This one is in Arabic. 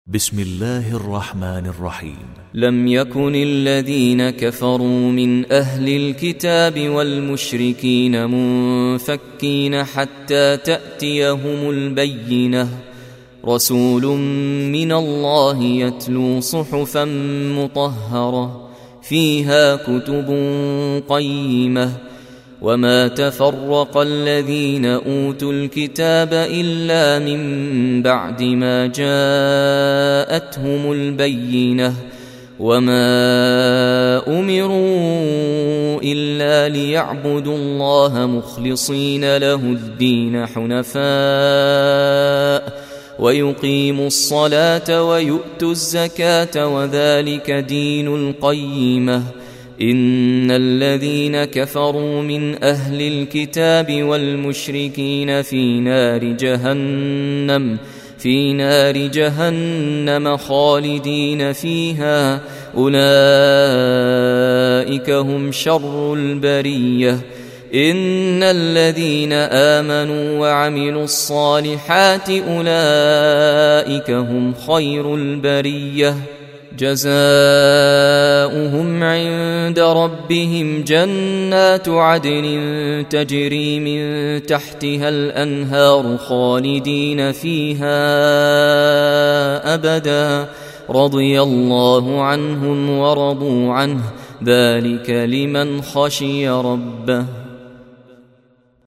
بسم الله الرحمن الرحيم. لم يكن الذين كفروا من أهل الكتاب والمشركين منفكين حتى تأتيهم البينة، رسول من الله يتلو صحفا مطهرة فيها كتب قيمة، وما تفرق الذين أوتوا الكتاب إلا من بعد ما جاءتهم البينة، وما أمروا إلا ليعبدوا الله مخلصين له الدين حنفاء ويقيموا الصلاة ويؤتوا الزكاة وذلك دين القيمة. إن الذين كفروا من أهل الكتاب والمشركين في نار جهنم خالدين فيها، أولئك هم شر البرية. إن الذين آمنوا وعملوا الصالحات أولئك هم خير البرية، جزاؤهم عند ربهم جنات عدن تجري من تحتها الأنهار خالدين فيها أبدا، رضي الله عنهم ورضوا عنه، ذلك لمن خشي ربه.